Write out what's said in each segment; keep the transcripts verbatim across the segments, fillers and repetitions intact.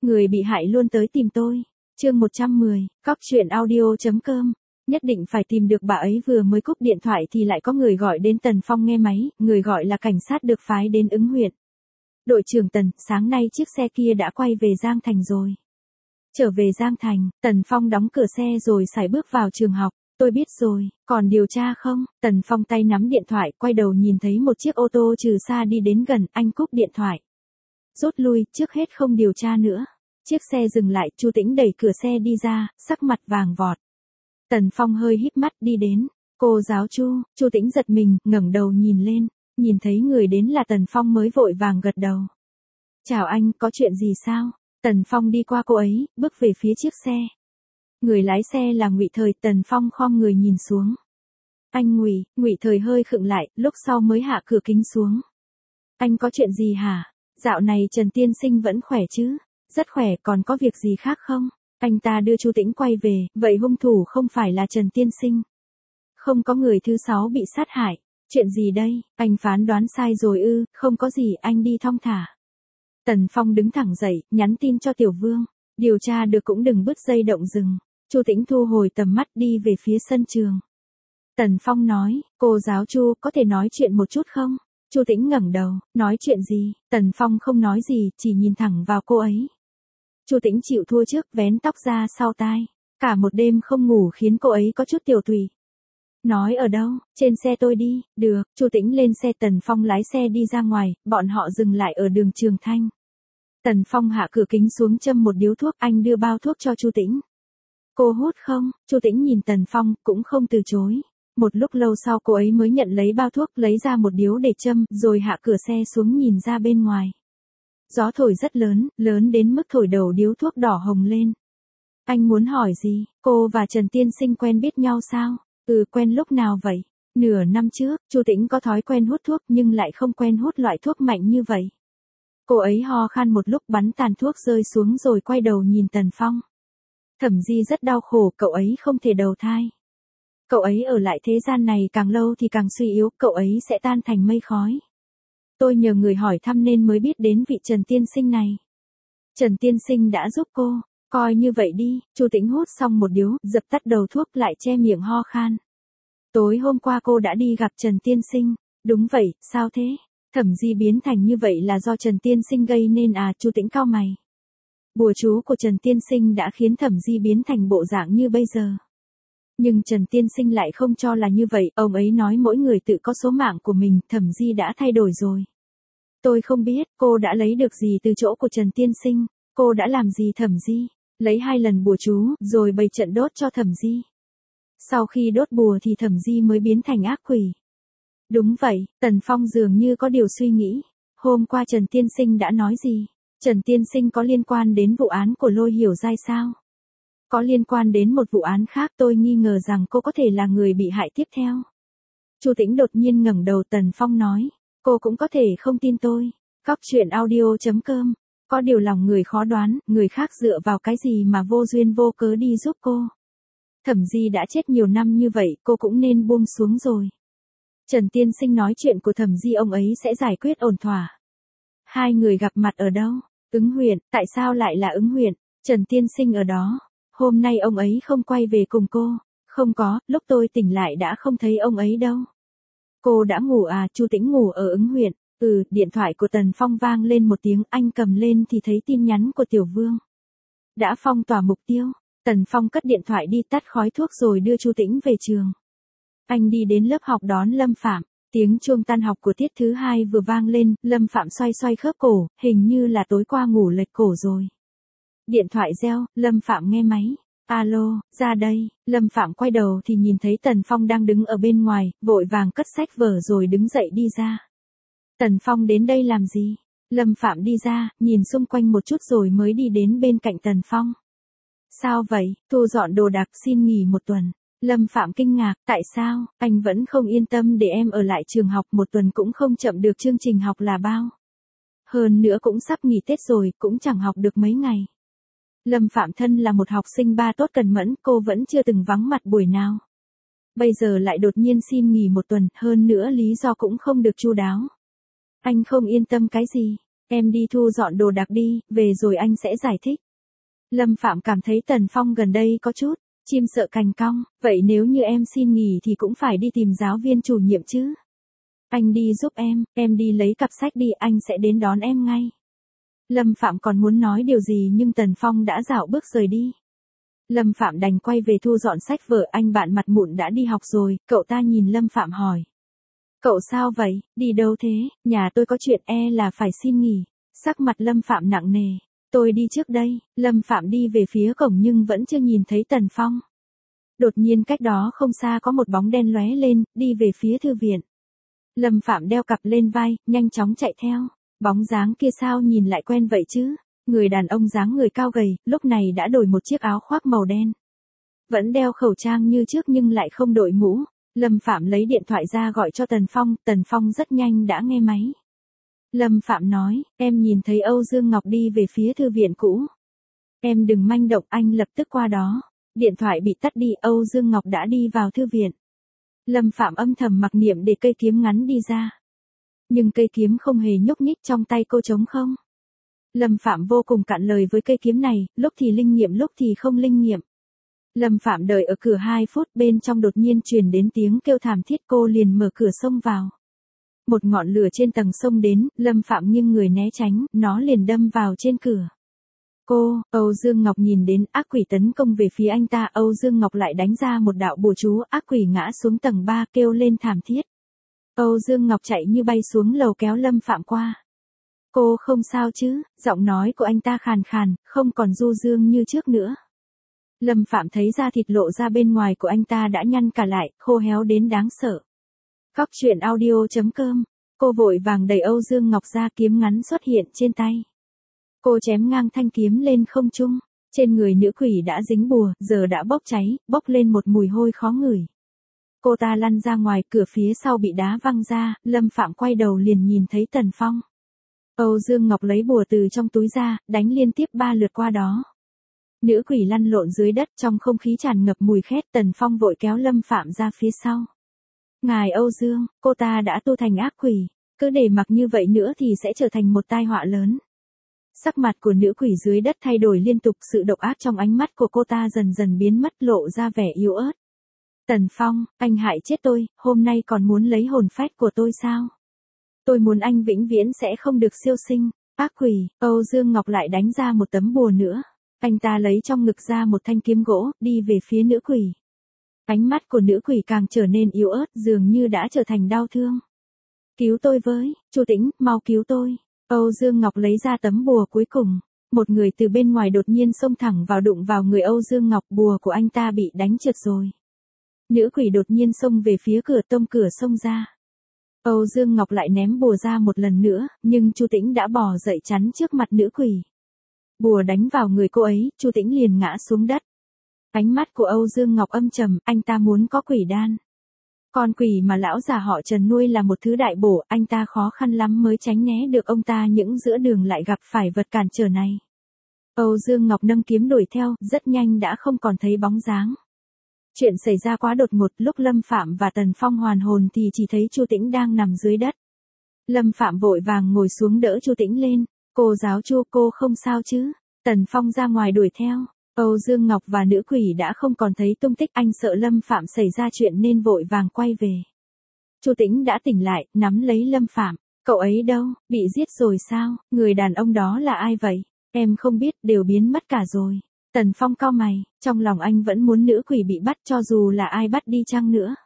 Người bị hại luôn tới tìm tôi. Chương một trăm mười, cóc truyện audio chấm com. Nhất định phải tìm được bà ấy. Vừa mới cúp điện thoại thì lại có người gọi đến. Tần Phong nghe máy, người gọi là cảnh sát được phái đến ứng huyện. Đội trưởng Tần, sáng nay chiếc xe kia đã quay về Giang Thành rồi. Trở về Giang Thành, Tần Phong đóng cửa xe rồi sải bước vào trường học. Tôi biết rồi, còn điều tra không? Tần Phong tay nắm điện thoại, quay đầu nhìn thấy một chiếc ô tô từ xa đi đến gần, anh cúp điện thoại. Rút lui, trước hết không điều tra nữa. Chiếc xe dừng lại, Chu Tĩnh đẩy cửa xe đi ra, sắc mặt vàng vọt. Tần Phong hơi híp mắt đi đến. Cô giáo Chu, Chu Tĩnh giật mình, ngẩng đầu nhìn lên, nhìn thấy người đến là Tần Phong mới vội vàng gật đầu. Chào anh, có chuyện gì sao? Tần Phong đi qua cô ấy, bước về phía chiếc xe. Người lái xe là Ngụy Thời. Tần Phong khom người nhìn xuống. Anh Ngụy, Ngụy Thời hơi khựng lại, lúc sau mới hạ cửa kính xuống. Anh có chuyện gì hả? Dạo này Trần Tiên Sinh vẫn khỏe chứ? Rất khỏe, còn có việc gì khác không? Anh ta đưa Chu Tĩnh quay về, vậy hung thủ không phải là Trần Tiên Sinh. Không có người thứ sáu bị sát hại. Chuyện gì đây? Anh phán đoán sai rồi ư? Không có gì, anh đi thong thả. Tần Phong đứng thẳng dậy, nhắn tin cho Tiểu Vương. Điều tra được cũng đừng bứt dây động rừng. Chu Tĩnh thu hồi tầm mắt đi về phía sân trường. Tần Phong nói, cô giáo Chu, có thể nói chuyện một chút không? Chu Tĩnh ngẩng đầu, nói chuyện gì? Tần Phong không nói gì, chỉ nhìn thẳng vào cô ấy. Chu Tĩnh chịu thua trước, vén tóc ra sau tai. Cả một đêm không ngủ khiến cô ấy có chút tiểu tụy. Nói ở đâu? Trên xe tôi đi. Được. Chu Tĩnh lên xe. Tần Phong lái xe đi ra ngoài, bọn họ dừng lại ở đường Trường Thanh. Tần Phong hạ cửa kính xuống châm một điếu thuốc, anh đưa bao thuốc cho Chu Tĩnh. Cô hút không? Chu Tĩnh nhìn Tần Phong, cũng không từ chối. Một lúc lâu sau cô ấy mới nhận lấy bao thuốc, lấy ra một điếu để châm, rồi hạ cửa xe xuống nhìn ra bên ngoài. Gió thổi rất lớn, lớn đến mức thổi đầu điếu thuốc đỏ hồng lên. Anh muốn hỏi gì? Cô và Trần Tiên Sinh quen biết nhau sao? Ừ, quen lúc nào vậy? Nửa năm trước. Chu Tĩnh có thói quen hút thuốc nhưng lại không quen hút loại thuốc mạnh như vậy. Cô ấy ho khan một lúc, bắn tàn thuốc rơi xuống rồi quay đầu nhìn Tần Phong. Thẩm Di rất đau khổ, cậu ấy không thể đầu thai. Cậu ấy ở lại thế gian này càng lâu thì càng suy yếu, cậu ấy sẽ tan thành mây khói. Tôi nhờ người hỏi thăm nên mới biết đến vị Trần Tiên Sinh này. Trần Tiên Sinh đã giúp cô, coi như vậy đi. Chu Tĩnh hút xong một điếu, dập tắt đầu thuốc lại che miệng ho khan. Tối hôm qua cô đã đi gặp Trần Tiên Sinh. Đúng vậy, sao thế? Thẩm Di biến thành như vậy là do Trần Tiên Sinh gây nên à? Chu Tĩnh cau mày. Bùa chú của Trần Tiên Sinh đã khiến Thẩm Di biến thành bộ dạng như bây giờ. Nhưng Trần Tiên Sinh lại không cho là như vậy, ông ấy nói mỗi người tự có số mạng của mình, Thẩm Di đã thay đổi rồi. Tôi không biết, cô đã lấy được gì từ chỗ của Trần Tiên Sinh, cô đã làm gì Thẩm Di, lấy hai lần bùa chú, rồi bày trận đốt cho Thẩm Di. Sau khi đốt bùa thì Thẩm Di mới biến thành ác quỷ. Đúng vậy, Tần Phong dường như có điều suy nghĩ, hôm qua Trần Tiên Sinh đã nói gì? Trần Tiên Sinh có liên quan đến vụ án của Lôi Hiểu Giai sao? Có liên quan đến một vụ án khác, tôi nghi ngờ rằng cô có thể là người bị hại tiếp theo. Chu Tĩnh đột nhiên ngẩng đầu. Tần Phong nói, cô cũng có thể không tin tôi. Cóc truyện audio chấm com. Có điều lòng người khó đoán, người khác dựa vào cái gì mà vô duyên vô cớ đi giúp cô. Thẩm Di đã chết nhiều năm như vậy, cô cũng nên buông xuống rồi. Trần Tiên Sinh nói chuyện của Thẩm Di ông ấy sẽ giải quyết ổn thỏa. Hai người gặp mặt ở đâu? Ứng huyện. Tại sao lại là Ứng huyện? Trần Tiên Sinh ở đó. Hôm nay ông ấy không quay về cùng cô. Không có, lúc tôi tỉnh lại đã không thấy ông ấy đâu. Cô đã ngủ à? Chu Tĩnh ngủ ở Ứng huyện. Ừ, điện thoại của Tần Phong vang lên một tiếng, anh cầm lên thì thấy tin nhắn của Tiểu Vương. Đã phong tỏa mục tiêu. Tần Phong cất điện thoại đi, tắt khói thuốc rồi đưa Chu Tĩnh về trường. Anh đi đến lớp học đón Lâm Phạm. Tiếng chuông tan học của tiết thứ hai vừa vang lên, Lâm Phạm xoay xoay khớp cổ, hình như là tối qua ngủ lệch cổ rồi. Điện thoại reo, Lâm Phạm nghe máy. Alo, ra đây. Lâm Phạm quay đầu thì nhìn thấy Tần Phong đang đứng ở bên ngoài, vội vàng cất sách vở rồi đứng dậy đi ra. Tần Phong đến đây làm gì? Lâm Phạm đi ra, nhìn xung quanh một chút rồi mới đi đến bên cạnh Tần Phong. Sao vậy? Thu dọn đồ đạc, xin nghỉ một tuần. Lâm Phạm kinh ngạc, tại sao? Anh vẫn không yên tâm để em ở lại trường học một tuần cũng không chậm được, chương trình học là bao. Hơn nữa cũng sắp nghỉ Tết rồi, cũng chẳng học được mấy ngày. Lâm Phạm thân là một học sinh ba tốt cần mẫn, cô vẫn chưa từng vắng mặt buổi nào. Bây giờ lại đột nhiên xin nghỉ một tuần, hơn nữa lý do cũng không được chu đáo. Anh không yên tâm cái gì? Em đi thu dọn đồ đạc đi, về rồi anh sẽ giải thích. Lâm Phạm cảm thấy Tần Phong gần đây có chút chim sợ cành cong, vậy nếu như em xin nghỉ thì cũng phải đi tìm giáo viên chủ nhiệm chứ. Anh đi giúp em, em đi lấy cặp sách đi, anh sẽ đến đón em ngay. Lâm Phạm còn muốn nói điều gì nhưng Tần Phong đã dạo bước rời đi. Lâm Phạm đành quay về thu dọn sách vở, anh bạn mặt mụn đã đi học rồi, cậu ta nhìn Lâm Phạm hỏi. Cậu sao vậy, đi đâu thế, nhà tôi có chuyện e là phải xin nghỉ. Sắc mặt Lâm Phạm nặng nề. Tôi đi trước đây, Lâm Phạm đi về phía cổng nhưng vẫn chưa nhìn thấy Tần Phong. Đột nhiên cách đó không xa có một bóng đen lóe lên, đi về phía thư viện. Lâm Phạm đeo cặp lên vai, nhanh chóng chạy theo. Bóng dáng kia sao nhìn lại quen vậy chứ? Người đàn ông dáng người cao gầy, lúc này đã đổi một chiếc áo khoác màu đen. Vẫn đeo khẩu trang như trước nhưng lại không đội mũ. Lâm Phạm lấy điện thoại ra gọi cho Tần Phong, Tần Phong rất nhanh đã nghe máy. Lâm Phạm nói, em nhìn thấy Âu Dương Ngọc đi về phía thư viện cũ. Em đừng manh động, anh lập tức qua đó. Điện thoại bị tắt đi, Âu Dương Ngọc đã đi vào thư viện. Lâm Phạm âm thầm mặc niệm để cây kiếm ngắn đi ra. Nhưng cây kiếm không hề nhúc nhích, trong tay cô trống không. Lâm Phạm vô cùng cạn lời với cây kiếm này, lúc thì linh nghiệm lúc thì không linh nghiệm. Lâm Phạm đợi ở cửa hai phút, bên trong đột nhiên truyền đến tiếng kêu thảm thiết, cô liền mở cửa xông vào. Một ngọn lửa trên tầng sông đến, Lâm Phạm nghiêng người né tránh, nó liền đâm vào trên cửa. Cô, Âu Dương Ngọc nhìn đến ác quỷ tấn công về phía anh ta, Âu Dương Ngọc lại đánh ra một đạo bùa chú, ác quỷ ngã xuống tầng ba kêu lên thảm thiết. Âu Dương Ngọc chạy như bay xuống lầu kéo Lâm Phạm qua. Cô không sao chứ, giọng nói của anh ta khàn khàn, không còn du dương như trước nữa. Lâm Phạm thấy da thịt lộ ra bên ngoài của anh ta đã nhăn cả lại, khô héo đến đáng sợ. Cóc truyện audio chấm com, cô vội vàng đẩy Âu Dương Ngọc ra, kiếm ngắn xuất hiện trên tay. Cô chém ngang thanh kiếm lên không trung, trên người nữ quỷ đã dính bùa, giờ đã bốc cháy, bốc lên một mùi hôi khó ngửi. Cô ta lăn ra ngoài, cửa phía sau bị đá văng ra, Lâm Phạm quay đầu liền nhìn thấy Tần Phong. Âu Dương Ngọc lấy bùa từ trong túi ra, đánh liên tiếp ba lượt qua đó. Nữ quỷ lăn lộn dưới đất, trong không khí tràn ngập mùi khét, Tần Phong vội kéo Lâm Phạm ra phía sau. Ngài Âu Dương, cô ta đã tu thành ác quỷ, cứ để mặc như vậy nữa thì sẽ trở thành một tai họa lớn. Sắc mặt của nữ quỷ dưới đất thay đổi liên tục, sự độc ác trong ánh mắt của cô ta dần dần biến mất, lộ ra vẻ yếu ớt. Tần Phong, anh hại chết tôi, hôm nay còn muốn lấy hồn phách của tôi sao? Tôi muốn anh vĩnh viễn sẽ không được siêu sinh. Ác quỷ, Âu Dương Ngọc lại đánh ra một tấm bùa nữa. Anh ta lấy trong ngực ra một thanh kiếm gỗ, đi về phía nữ quỷ. Ánh mắt của nữ quỷ càng trở nên yếu ớt, dường như đã trở thành đau thương. Cứu tôi với, Chu Tĩnh, mau cứu tôi. Âu Dương Ngọc lấy ra tấm bùa cuối cùng. Một người từ bên ngoài đột nhiên xông thẳng vào, đụng vào người Âu Dương Ngọc, bùa của anh ta bị đánh trượt rồi. Nữ quỷ đột nhiên xông về phía cửa, tông cửa xông ra. Âu Dương Ngọc lại ném bùa ra một lần nữa, nhưng Chu Tĩnh đã bò dậy chắn trước mặt nữ quỷ. Bùa đánh vào người cô ấy, Chu Tĩnh liền ngã xuống đất. Ánh mắt của Âu Dương Ngọc âm trầm, anh ta muốn có quỷ đan. Con quỷ mà lão già họ Trần nuôi là một thứ đại bổ, anh ta khó khăn lắm mới tránh né được ông ta, những giữa đường lại gặp phải vật cản trở này. Âu Dương Ngọc nâng kiếm đuổi theo, rất nhanh đã không còn thấy bóng dáng. Chuyện xảy ra quá đột ngột, lúc Lâm Phạm và Tần Phong hoàn hồn thì chỉ thấy Chu Tĩnh đang nằm dưới đất. Lâm Phạm vội vàng ngồi xuống đỡ Chu Tĩnh lên. Cô giáo Chu, cô không sao chứ? Tần Phong ra ngoài đuổi theo. Âu Dương Ngọc và nữ quỷ đã không còn thấy tung tích, anh sợ Lâm Phạm xảy ra chuyện nên vội vàng quay về. Chu Tĩnh đã tỉnh lại, nắm lấy Lâm Phạm. Cậu ấy đâu, bị giết rồi sao? Người đàn ông đó là ai vậy? Em không biết, đều biến mất cả rồi. Tần Phong cau mày, trong lòng anh vẫn muốn nữ quỷ bị bắt, cho dù là ai bắt đi chăng nữa.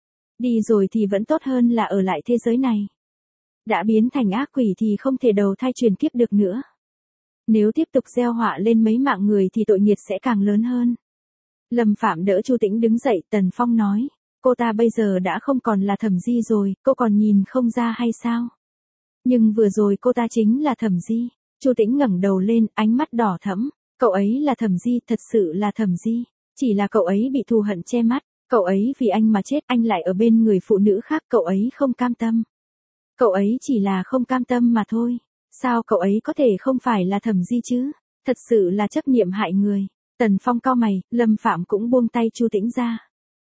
Đi rồi thì vẫn tốt hơn là ở lại thế giới này. Đã biến thành ác quỷ thì không thể đầu thai truyền kiếp được nữa. Nếu tiếp tục gieo họa lên mấy mạng người thì tội nghiệp sẽ càng lớn hơn. Lâm Phạm đỡ Chu Tĩnh đứng dậy, Tần Phong nói, cô ta bây giờ đã không còn là Thẩm Di rồi, cô còn nhìn không ra hay sao? Nhưng vừa rồi cô ta chính là Thẩm Di. Chu Tĩnh ngẩng đầu lên, ánh mắt đỏ thẫm. Cậu ấy là Thẩm Di, thật sự là Thẩm Di. Chỉ là cậu ấy bị thù hận che mắt. Cậu ấy vì anh mà chết, anh lại ở bên người phụ nữ khác, cậu ấy không cam tâm. Cậu ấy chỉ là không cam tâm mà thôi. Sao cậu ấy có thể không phải là Thẩm Di chứ? Thật sự là chấp niệm hại người. Tần Phong cau mày, Lâm Phạm cũng buông tay Chu Tĩnh ra.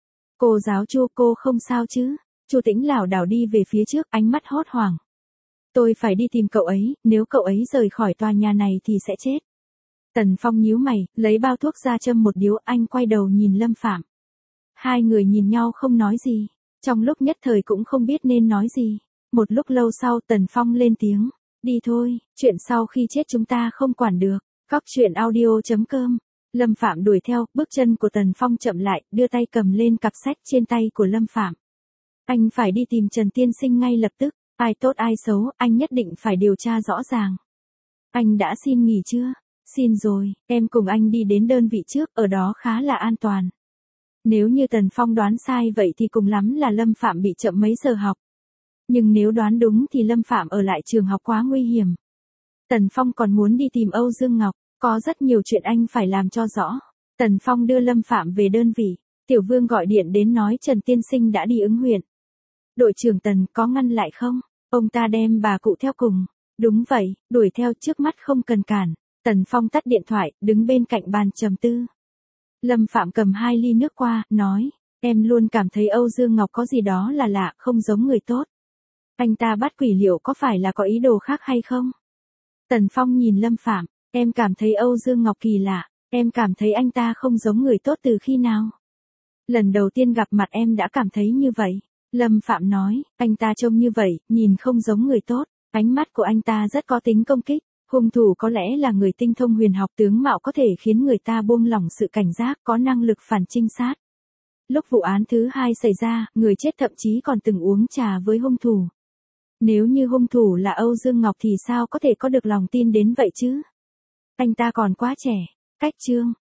Cô giáo Chu, cô không sao chứ? Chu Tĩnh lảo đảo đi về phía trước, ánh mắt hốt hoảng. Tôi phải đi tìm cậu ấy, nếu cậu ấy rời khỏi tòa nhà này thì sẽ chết. Tần Phong nhíu mày, lấy bao thuốc ra châm một điếu, anh quay đầu nhìn Lâm Phạm. Hai người nhìn nhau không nói gì, trong lúc nhất thời cũng không biết nên nói gì. Một lúc lâu sau Tần Phong lên tiếng, đi thôi, chuyện sau khi chết chúng ta không quản được. Cóc truyện audio chấm com. Lâm Phạm đuổi theo, bước chân của Tần Phong chậm lại, đưa tay cầm lên cặp sách trên tay của Lâm Phạm. Anh phải đi tìm Trần Tiên Sinh ngay lập tức, ai tốt ai xấu, anh nhất định phải điều tra rõ ràng. Anh đã xin nghỉ chưa? Xin rồi, em cùng anh đi đến đơn vị trước, ở đó khá là an toàn. Nếu như Tần Phong đoán sai vậy thì cùng lắm là Lâm Phạm bị chậm mấy giờ học. Nhưng nếu đoán đúng thì Lâm Phạm ở lại trường học quá nguy hiểm. Tần Phong còn muốn đi tìm Âu Dương Ngọc, có rất nhiều chuyện anh phải làm cho rõ. Tần Phong đưa Lâm Phạm về đơn vị, Tiểu Vương gọi điện đến nói Trần Tiên Sinh đã đi ứng huyện. Đội trưởng Tần có ngăn lại không? Ông ta đem bà cụ theo cùng. Đúng vậy, đuổi theo trước mắt không cần cản. Tần Phong tắt điện thoại, đứng bên cạnh bàn trầm tư. Lâm Phạm cầm hai ly nước qua, nói, em luôn cảm thấy Âu Dương Ngọc có gì đó là lạ, không giống người tốt. Anh ta bắt quỷ liệu có phải là có ý đồ khác hay không? Tần Phong nhìn Lâm Phạm, em cảm thấy Âu Dương Ngọc kỳ lạ, em cảm thấy anh ta không giống người tốt từ khi nào? Lần đầu tiên gặp mặt em đã cảm thấy như vậy. Lâm Phạm nói, anh ta trông như vậy, nhìn không giống người tốt, ánh mắt của anh ta rất có tính công kích. Hung thủ có lẽ là người tinh thông huyền học, tướng mạo có thể khiến người ta buông lỏng sự cảnh giác, có năng lực phản trinh sát. Lúc vụ án thứ hai xảy ra, người chết thậm chí còn từng uống trà với hung thủ. Nếu như hung thủ là Âu Dương Ngọc thì sao có thể có được lòng tin đến vậy chứ? Anh ta còn quá trẻ. Cách chương.